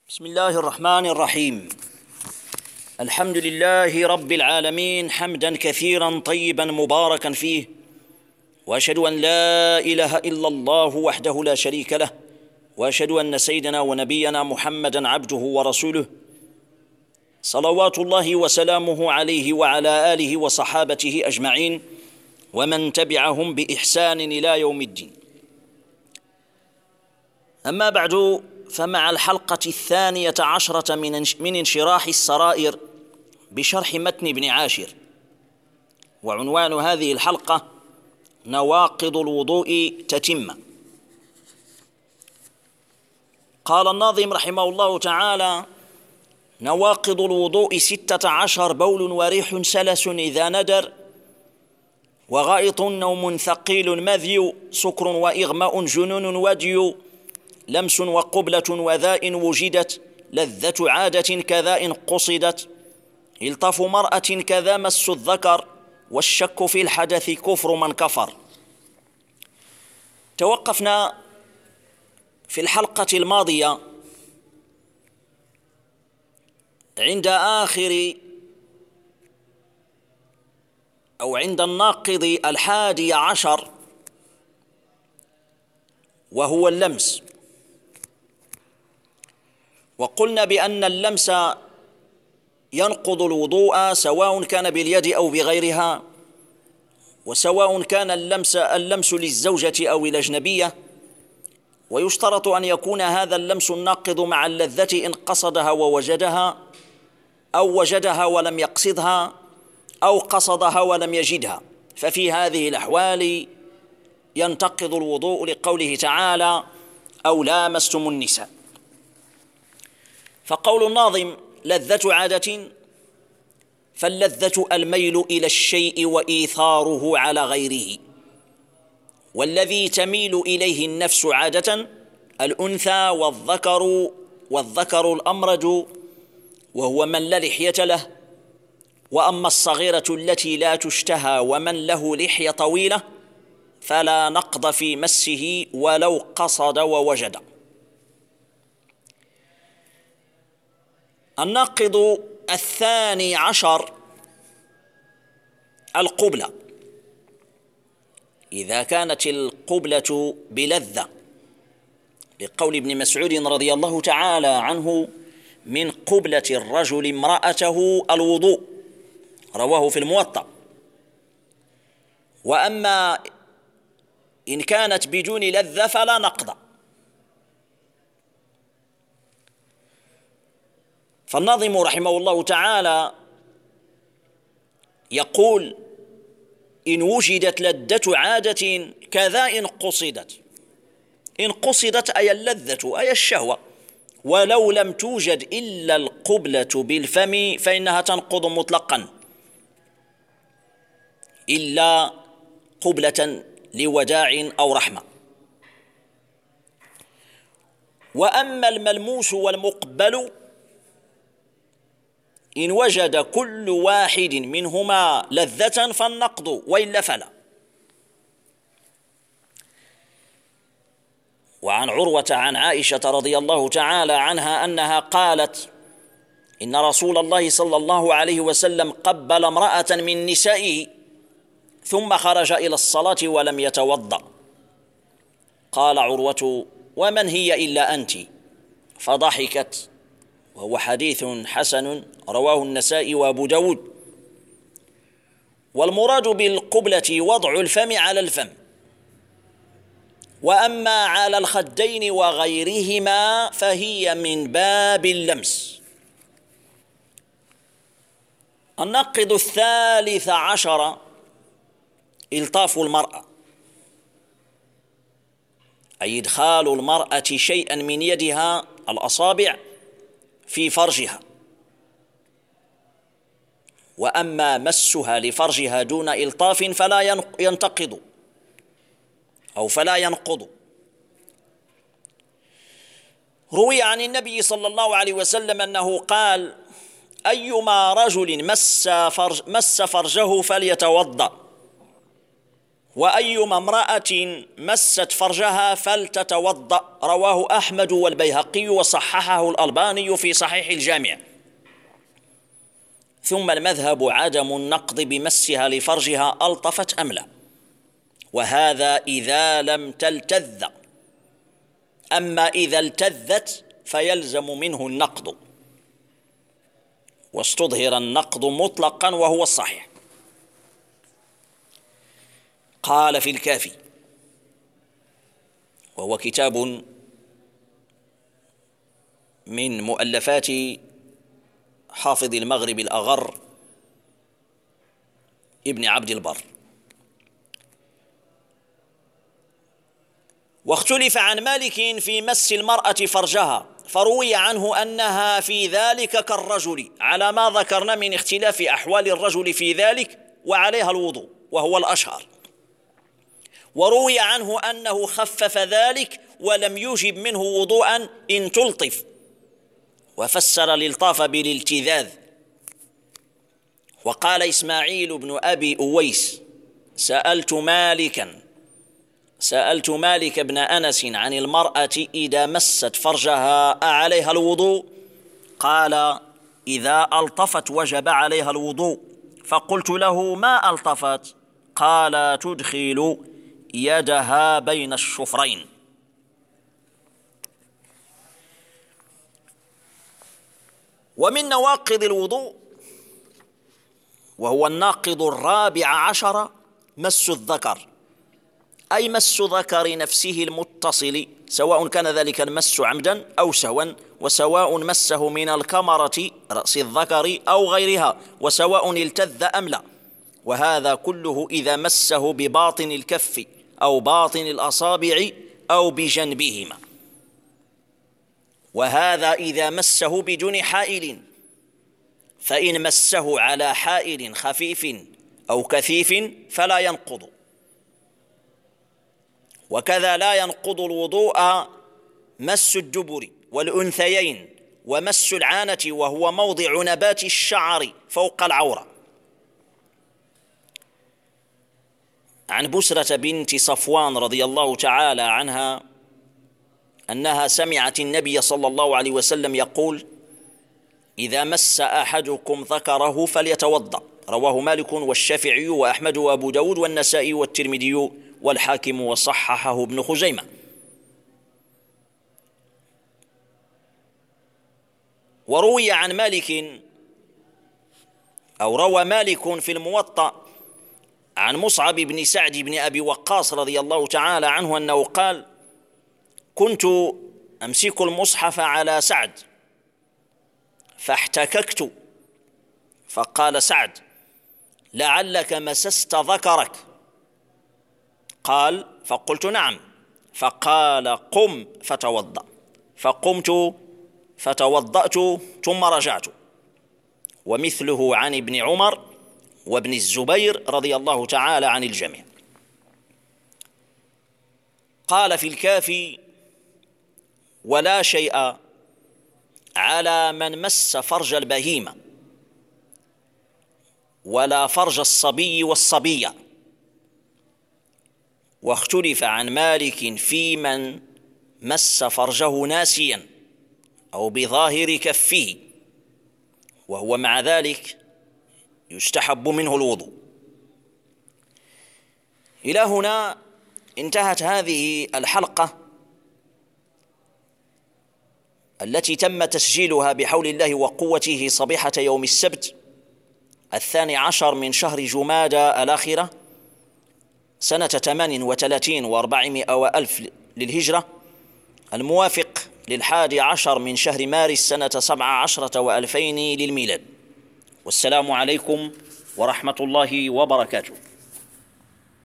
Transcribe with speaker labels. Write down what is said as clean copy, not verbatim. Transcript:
Speaker 1: بسم الله الرحمن الرحيم. الحمد لله رب العالمين حمدا كثيرا طيبا مباركا فيه، وأشهد أن لا إله إلا الله وحده لا شريك له، وأشهد أن سيدنا ونبينا محمدا عبده ورسوله، صلوات الله وسلامه عليه وعلى آله وصحابته أجمعين ومن تبعهم بإحسان إلى يوم الدين. أما بعد، فمع الحلقة 12 من انشراح السرائر بشرح متن ابن عاشر، وعنوان هذه الحلقة نواقض الوضوء تتمة. قال الناظم رحمه الله تعالى: نواقض الوضوء 16: بول وريح سلس إذا ندر، وغائط نوم ثقيل مذي، سكر وإغماء جنون ودي، لمس وقبلة وذاء وجدت، لذة عادة كذا قصدت، الطاف مرأة كذا مس الذكر، والشك في الحدث كفر من كفر. توقفنا في الحلقة الماضية عند عند الناقض 11، وهو اللمس. وقلنا بأن اللمس ينقض الوضوء سواء كان باليد أو بغيرها، وسواء كان اللمس للزوجة أو الأجنبية، ويشترط أن يكون هذا اللمس الناقض مع اللذة إن قصدها ووجدها، أو وجدها ولم يقصدها، أو قصدها ولم يجدها، ففي هذه الأحوال ينتقض الوضوء لقوله تعالى: أو لامستم النساء. فقول الناظم: لذة عادة، فاللذة الميل إلى الشيء وإيثاره على غيره، والذي تميل إليه النفس عادة الأنثى والذكر الأمرج، وهو من لا لحية له. وأما الصغيرة التي لا تشتهى ومن له لحية طويلة فلا نقض في مسه ولو قصد ووجد. الناقض 12: القبلة، إذا كانت القبلة بلذة، لقول ابن مسعود رضي الله تعالى عنه: من قبلة الرجل امرأته الوضوء، رواه في الموطأ. وأما إن كانت بدون لذة فلا نقض. فالناظم رحمه الله تعالى يقول: إن وجدت لذة عادة كذا إن قصدت. إن قصدت أي اللذة أي الشهوة، ولو لم توجد إلا القبلة بالفم فإنها تنقض مطلقا، إلا قبلة لوداع أو رحمة. وأما الملموس والمقبل إن وجد كل واحد منهما لذة فالنقض، وإلا فلا. وعن عروة عن عائشة رضي الله تعالى عنها أنها قالت: إن رسول الله صلى الله عليه وسلم قبل امرأة من نسائه ثم خرج إلى الصلاة ولم يتوضأ. قال عروة: ومن هي إلا أنت؟ فضحكت، وهو حديث حسن رواه النسائي وأبو داود. والمراد بالقبلة وضع الفم على الفم، وأما على الخدين وغيرهما فهي من باب اللمس. الناقض 13: الطاف المرأة، أي إدخال المرأة شيئا من يدها الأصابع في فرجها. وأما مسها لفرجها دون إلطاف فلا ينتقض أو فلا ينقض. روي عن النبي صلى الله عليه وسلم أنه قال: أيما رجل مس فرجه فليتوضأ، وأيما امرأة مست فرجها فلتتوضأ، رواه أحمد والبيهقي وصححه الألباني في صحيح الجامع. ثم المذهب عدم النقض بمسها لفرجها ألطفت أم لا، وهذا إذا لم تلتذ، أما إذا التذت فيلزم منه النقض، واستظهر النقض مطلقا وهو الصحيح. قال في الكافي، وهو كتاب من مؤلفات حافظ المغرب الأغر ابن عبد البر: واختلف عن مالك في مس المرأة فرجها، فروي عنه أنها في ذلك كالرجل، على ما ذكرنا من اختلاف أحوال الرجل في ذلك، وعليها الوضوء وهو الأشهر. وروي عنه أنه خفف ذلك ولم يوجب منه وضوءا إن تلطف، وفسر الالطاف بالالتذاذ. وقال إسماعيل بن أبي أويس: سألت مالك بن أنس عن المرأة إذا مست فرجها أعليها الوضوء؟ قال: إذا ألطفت وجب عليها الوضوء. فقلت له: ما ألطفت؟ قال: تدخل يدها بين الشفرين. ومن نواقض الوضوء، وهو الناقض الرابع عشر، مس الذكر، أي مس ذكر نفسه المتصل، سواء كان ذلك المس عمدا أو سهوا، وسواء مسه من الكمرة رأس الذكر أو غيرها، وسواء التذ أم لا، وهذا كله إذا مسه بباطن الكف أو باطن الأصابع أو بجنبهما، وهذا إذا مسه بدون حائل، فإن مسه على حائل خفيف أو كثيف فلا ينقض. وكذا لا ينقض الوضوء مس الدبر والأنثيين ومس العانة، وهو موضع نبات الشعر فوق العورة. عن بسرة بنت صفوان رضي الله تعالى عنها أنها سمعت النبي صلى الله عليه وسلم يقول: إذا مس أحدكم ذكره فليتوضأ، رواه مالك والشافعي وأحمد وأبو داود والنسائي والترمذي والحاكم وصححه ابن خزيمة. وروي عن مالك، أو روى مالك في الموطأ عن مصعب بن سعد بن أبي وقاص رضي الله تعالى عنه أنه قال: كنت أمسك المصحف على سعد فاحتككت، فقال سعد: لعلك مسست ذكرك؟ قال: فقلت: نعم. فقال: قم فتوضأ. فقمت فتوضأت ثم رجعت. ومثله عن ابن عمر وابن الزبير رضي الله تعالى عن الجميع. قال في الكافي: ولا شيء على من مس فرج البهيمة ولا فرج الصبي والصبية. واختلف عن مالك في من مس فرجه ناسيا أو بظاهر كفه، وهو مع ذلك يستحب منه الوضوء. إلى هنا انتهت هذه الحلقة التي تم تسجيلها بحول الله وقوته صبيحة يوم السبت 12 من شهر جمادى الآخرة سنة 38 و400 وألف للهجرة، الموافق 11 من شهر مارس سنة 17 و2000 للميلاد. والسلام عليكم ورحمة الله وبركاته.